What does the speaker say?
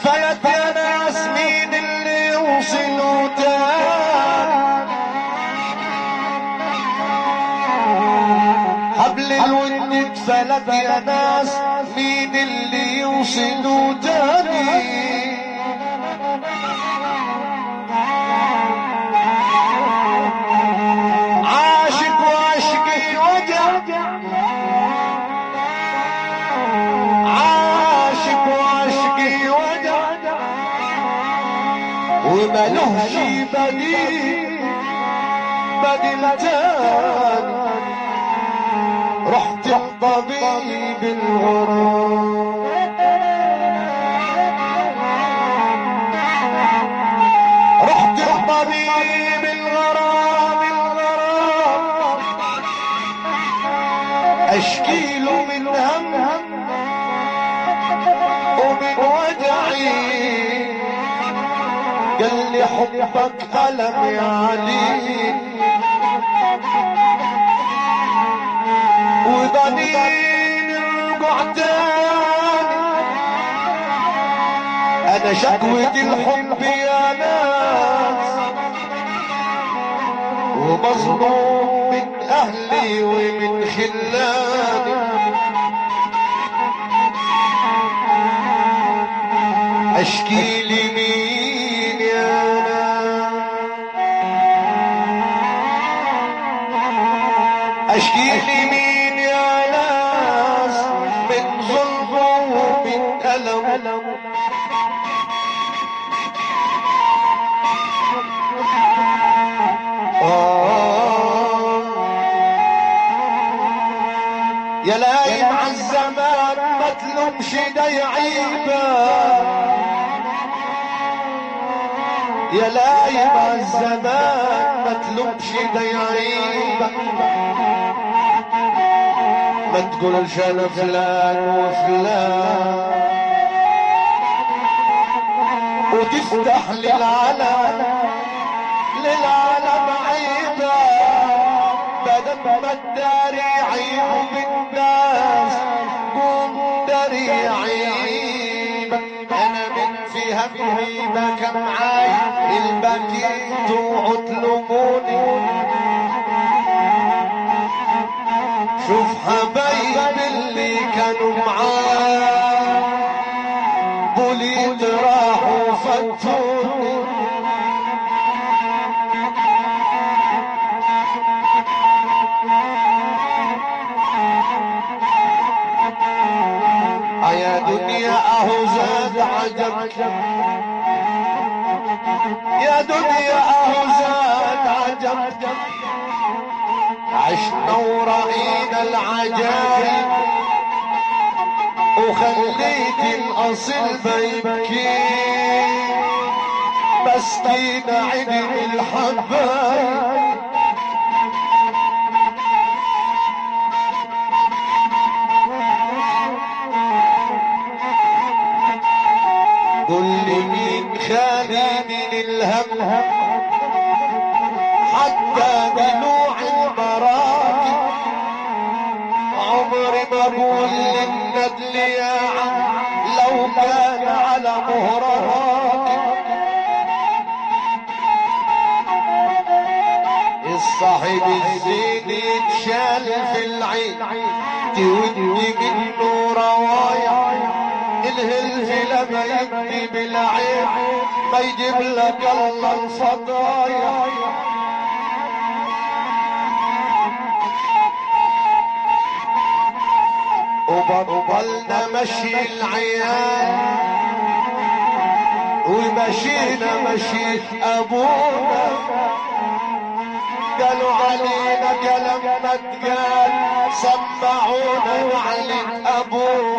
فلت يا ناس مين اللي يوصلوا تاني حبل الود اتفلت يا ناس مين اللي يوصلوا تاني عاشق وعشقي وجع عاشق وعشقي وجع وملهش بديل تاني رحت الطبيب الغرام رحت الطبيب الغرام اشكي له من هم ومن وجعي قال لي حبك ألم يا علي وضنين القعدان انا شكوة الحب يا ناس ومظلوم من اهلي ومن خلاني اشكي لي مين يا ناس اشكي لي مين من ظلم ومن ألم يا لايم عالزمان ما تلومش ده يعيبك يا لايم عالزمان ما تلومش ده يعيبك ما تقولش انا فلان وفلان وتفتح للعالم عيبة بدل ما تداري عيوب الناس قوم داري عيبك انا من في همي بكى معاي البكيت وعطلبوني شوف حبايب اللي كانوا معاه بوليد راحوا فتوني يا دنيا اهو زاد عجبك يا دنيا اهو زاد عجبك عشنا ورأينا العجايب وخليت الأصل بيبكي مسكين عدم الحبايب قل لي مين خاليني الهم حتى بنوع المراكب عمري ما اقول للندل يا عم لو كان على مهراتي الصاحب الزين يتشال في العين تودي منه روايا الهلهلة بيدي بالعين ما يجيب لك الله الفضايا وبطلنا مشي العيال ومشينا مشي ابونا قالوا علينا كلام ما اتقال سمعونا وعلي ابونا